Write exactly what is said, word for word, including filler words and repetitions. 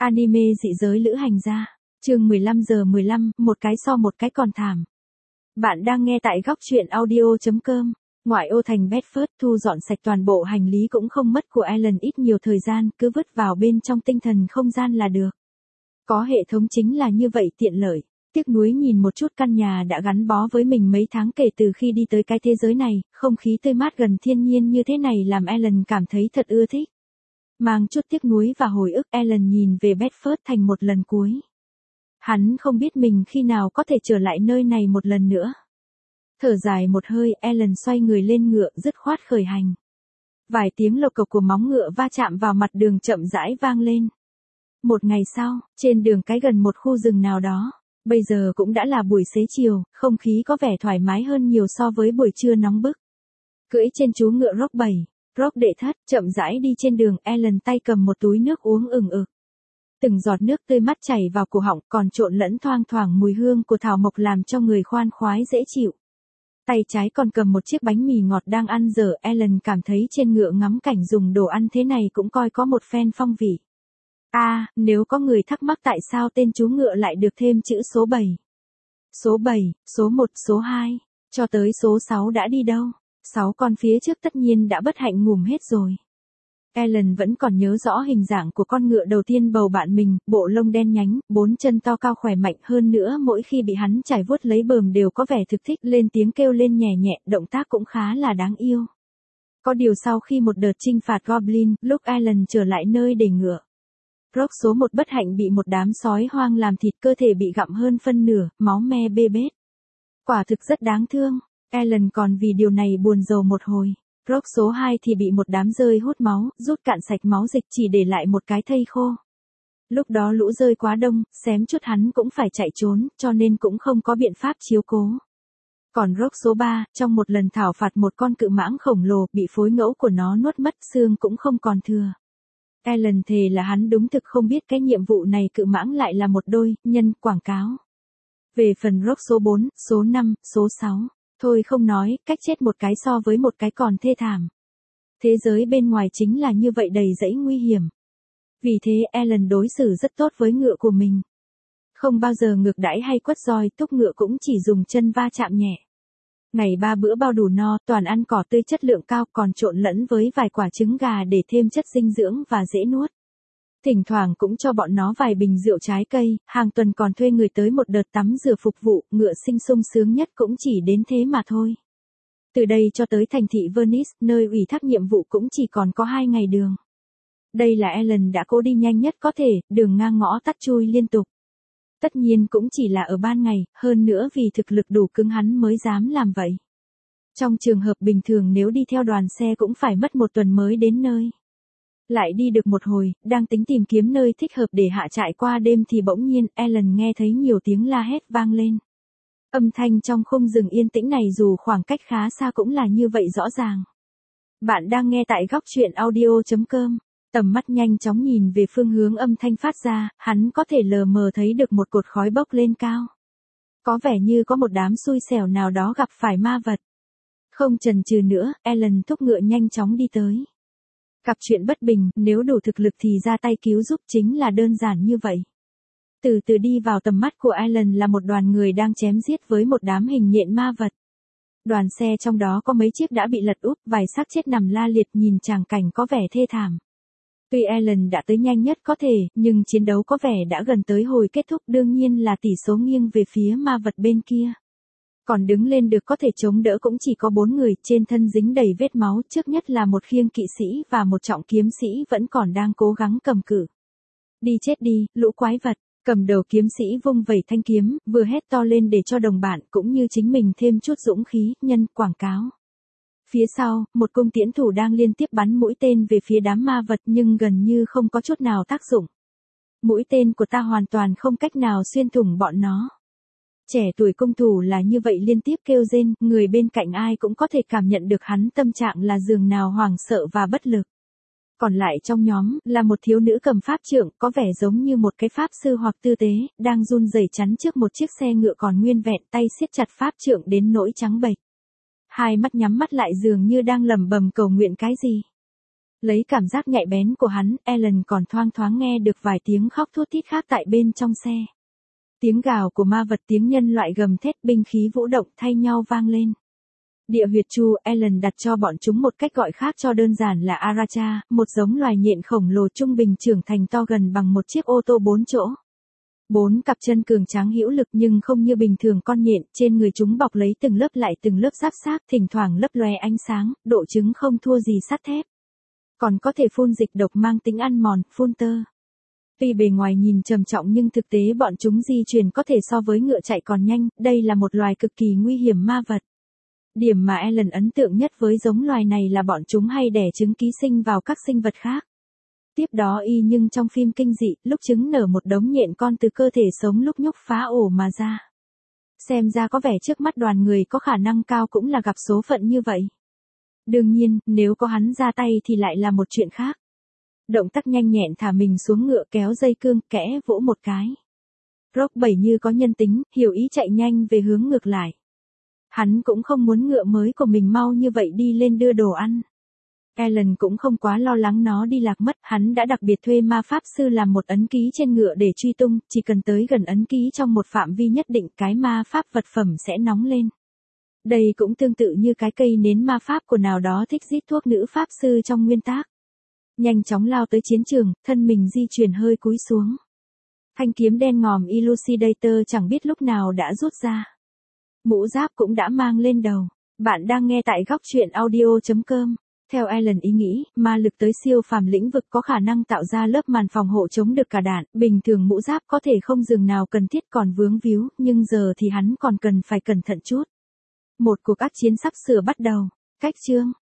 Anime dị giới lữ hành gia. Chương mười lăm giờ mười lăm, một cái so một cái còn thảm. Bạn đang nghe tại góc truyện audio chấm com. Ngoại ô thành Bedford, thu dọn sạch toàn bộ hành lý cũng không mất của Ellen ít nhiều thời gian, cứ vứt vào bên trong tinh thần không gian là được. Có hệ thống chính là như vậy tiện lợi. Tiếc nuối nhìn một chút căn nhà đã gắn bó với mình mấy tháng kể từ khi đi tới cái thế giới này, không khí tươi mát gần thiên nhiên như thế này làm Ellen cảm thấy thật ưa thích. Mang chút tiếc nuối và hồi ức, Ellen nhìn về Bedford thành một lần cuối. Hắn không biết mình khi nào có thể trở lại nơi này một lần nữa. Thở dài một hơi, Ellen xoay người lên ngựa dứt khoát khởi hành. Vài tiếng lộc cộc của móng ngựa va chạm vào mặt đường chậm rãi vang lên. Một ngày sau, trên đường cái gần một khu rừng nào đó, bây giờ cũng đã là buổi xế chiều, không khí có vẻ thoải mái hơn nhiều so với buổi trưa nóng bức. Cưỡi trên chú ngựa Rock bảy, Rock đệ thất, chậm rãi đi trên đường, Ellen tay cầm một túi nước uống ừng ực. Từng giọt nước tươi mát chảy vào cổ họng còn trộn lẫn thoang thoảng mùi hương của thảo mộc làm cho người khoan khoái dễ chịu. Tay trái còn cầm một chiếc bánh mì ngọt đang ăn dở, Ellen cảm thấy trên ngựa ngắm cảnh dùng đồ ăn thế này cũng coi có một phen phong vị. À, nếu có người thắc mắc tại sao tên chú ngựa lại được thêm chữ số bảy. Số bảy, số một, số hai, cho tới số sáu đã đi đâu? Sáu con phía trước tất nhiên đã bất hạnh ngủm hết rồi. Ellen vẫn còn nhớ rõ hình dạng của con ngựa đầu tiên bầu bạn mình, bộ lông đen nhánh, bốn chân to cao khỏe mạnh hơn nữa mỗi khi bị hắn chải vuốt lấy bờm đều có vẻ thực thích lên tiếng kêu lên nhẹ nhẹ, động tác cũng khá là đáng yêu. Có điều sau khi một đợt chinh phạt Goblin, lúc Ellen trở lại nơi để ngựa, Rock số một bất hạnh bị một đám sói hoang làm thịt, cơ thể bị gặm hơn phân nửa, máu me bê bết. Quả thực rất đáng thương, Ellen còn vì điều này buồn rầu một hồi. Rock số hai thì bị một đám dơi hút máu, rút cạn sạch máu dịch chỉ để lại một cái thây khô. Lúc đó lũ dơi quá đông, xém chút hắn cũng phải chạy trốn, cho nên cũng không có biện pháp chiếu cố. Còn Rock số ba, trong một lần thảo phạt một con cự mãng khổng lồ, bị phối ngẫu của nó nuốt mất, xương cũng không còn thừa. Ellen thề là hắn đúng thực không biết cái nhiệm vụ này cự mãng lại là một đôi, nhân, quảng cáo. Về phần Rock số bốn, số năm, số sáu, thôi không nói, cách chết một cái so với một cái còn thê thảm. Thế giới bên ngoài chính là như vậy, đầy dẫy nguy hiểm. Vì thế Ellen đối xử rất tốt với ngựa của mình. Không bao giờ ngược đãi hay quất roi, túc ngựa cũng chỉ dùng chân va chạm nhẹ. Ngày ba bữa bao đủ no, toàn ăn cỏ tươi chất lượng cao còn trộn lẫn với vài quả trứng gà để thêm chất dinh dưỡng và dễ nuốt. Thỉnh thoảng cũng cho bọn nó vài bình rượu trái cây, hàng tuần còn thuê người tới một đợt tắm rửa phục vụ, ngựa sinh sung sướng nhất cũng chỉ đến thế mà thôi. Từ đây cho tới thành thị Venice, nơi ủy thác nhiệm vụ cũng chỉ còn có hai ngày đường. Đây là Ellen đã cố đi nhanh nhất có thể, đường ngang ngõ tắt chui liên tục. Tất nhiên cũng chỉ là ở ban ngày, hơn nữa vì thực lực đủ cứng hắn mới dám làm vậy. Trong trường hợp bình thường nếu đi theo đoàn xe cũng phải mất một tuần mới đến nơi. Lại đi được một hồi, đang tính tìm kiếm nơi thích hợp để hạ trại qua đêm thì bỗng nhiên Ellen nghe thấy nhiều tiếng la hét vang lên. Âm thanh trong khung rừng yên tĩnh này dù khoảng cách khá xa cũng là như vậy rõ ràng. Bạn đang nghe tại góc truyện audio chấm com. Tầm mắt nhanh chóng nhìn về phương hướng âm thanh phát ra, hắn có thể lờ mờ thấy được một cột khói bốc lên cao. Có vẻ như có một đám xui xẻo nào đó gặp phải ma vật. Không chần chừ nữa, Ellen thúc ngựa nhanh chóng đi tới. Gặp chuyện bất bình, nếu đủ thực lực thì ra tay cứu giúp, chính là đơn giản như vậy. Từ từ đi vào tầm mắt của Ellen là một đoàn người đang chém giết với một đám hình nhện ma vật. Đoàn xe trong đó có mấy chiếc đã bị lật úp, vài xác chết nằm la liệt, nhìn tràng cảnh có vẻ thê thảm. Tuy Ellen đã tới nhanh nhất có thể, nhưng chiến đấu có vẻ đã gần tới hồi kết thúc, đương nhiên là tỷ số nghiêng về phía ma vật bên kia. Còn đứng lên được có thể chống đỡ cũng chỉ có bốn người, trên thân dính đầy vết máu, trước nhất là một khiêng kỵ sĩ và một trọng kiếm sĩ vẫn còn đang cố gắng cầm cự. Đi chết đi, lũ quái vật, cầm đầu kiếm sĩ vung vẩy thanh kiếm, vừa hét to lên để cho đồng bạn cũng như chính mình thêm chút dũng khí, nhân, quảng cáo. Phía sau, một cung tiễn thủ đang liên tiếp bắn mũi tên về phía đám ma vật nhưng gần như không có chút nào tác dụng. Mũi tên của ta hoàn toàn không cách nào xuyên thủng bọn nó. Trẻ tuổi cung thủ là như vậy liên tiếp kêu rên, người bên cạnh ai cũng có thể cảm nhận được hắn tâm trạng là giường nào hoảng sợ và bất lực. Còn lại trong nhóm, là một thiếu nữ cầm pháp trượng, có vẻ giống như một cái pháp sư hoặc tư tế, đang run rẩy chắn trước một chiếc xe ngựa còn nguyên vẹn, tay siết chặt pháp trượng đến nỗi trắng bệch. Hai mắt nhắm mắt lại dường như đang lẩm bẩm cầu nguyện cái gì. Lấy cảm giác nhạy bén của hắn, Alan còn thoang thoáng nghe được vài tiếng khóc thút thít khác tại bên trong xe. Tiếng gào của ma vật, tiếng nhân loại gầm thét, binh khí vũ động thay nhau vang lên. Địa huyệt chu, Alan đặt cho bọn chúng một cách gọi khác cho đơn giản là Aracha, một giống loài nhện khổng lồ trung bình trưởng thành to gần bằng một chiếc ô tô bốn chỗ. Bốn cặp chân cường tráng hữu lực nhưng không như bình thường con nhện, trên người chúng bọc lấy từng lớp lại từng lớp giáp xác, thỉnh thoảng lấp loe ánh sáng, độ cứng không thua gì sắt thép. Còn có thể phun dịch độc mang tính ăn mòn, phun tơ. Tuy bề ngoài nhìn trầm trọng nhưng thực tế bọn chúng di chuyển có thể so với ngựa chạy còn nhanh, đây là một loài cực kỳ nguy hiểm ma vật. Điểm mà Alan ấn tượng nhất với giống loài này là bọn chúng hay đẻ trứng ký sinh vào các sinh vật khác. Tiếp đó y nhưng trong phim kinh dị, lúc trứng nở một đống nhện con từ cơ thể sống lúc nhúc phá ổ mà ra. Xem ra có vẻ trước mắt đoàn người có khả năng cao cũng là gặp số phận như vậy. Đương nhiên, nếu có hắn ra tay thì lại là một chuyện khác. Động tác nhanh nhẹn thả mình xuống ngựa, kéo dây cương, kẽ vỗ một cái. Rock bảy như có nhân tính, hiểu ý chạy nhanh về hướng ngược lại. Hắn cũng không muốn ngựa mới của mình mau như vậy đi lên đưa đồ ăn. Alan cũng không quá lo lắng nó đi lạc mất, hắn đã đặc biệt thuê ma pháp sư làm một ấn ký trên ngựa để truy tung, chỉ cần tới gần ấn ký trong một phạm vi nhất định, cái ma pháp vật phẩm sẽ nóng lên. Đây cũng tương tự như cái cây nến ma pháp của nào đó thích rít thuốc nữ pháp sư trong nguyên tác. Nhanh chóng lao tới chiến trường, thân mình di chuyển hơi cúi xuống. Thanh kiếm đen ngòm Elucidator chẳng biết lúc nào đã rút ra. Mũ giáp cũng đã mang lên đầu. Bạn đang nghe tại góc truyện audio chấm com. Theo Alan ý nghĩ, ma lực tới siêu phàm lĩnh vực có khả năng tạo ra lớp màn phòng hộ chống được cả đạn, bình thường mũ giáp có thể không dường nào cần thiết còn vướng víu, nhưng giờ thì hắn còn cần phải cẩn thận chút. Một cuộc ác chiến sắp sửa bắt đầu. Cách chương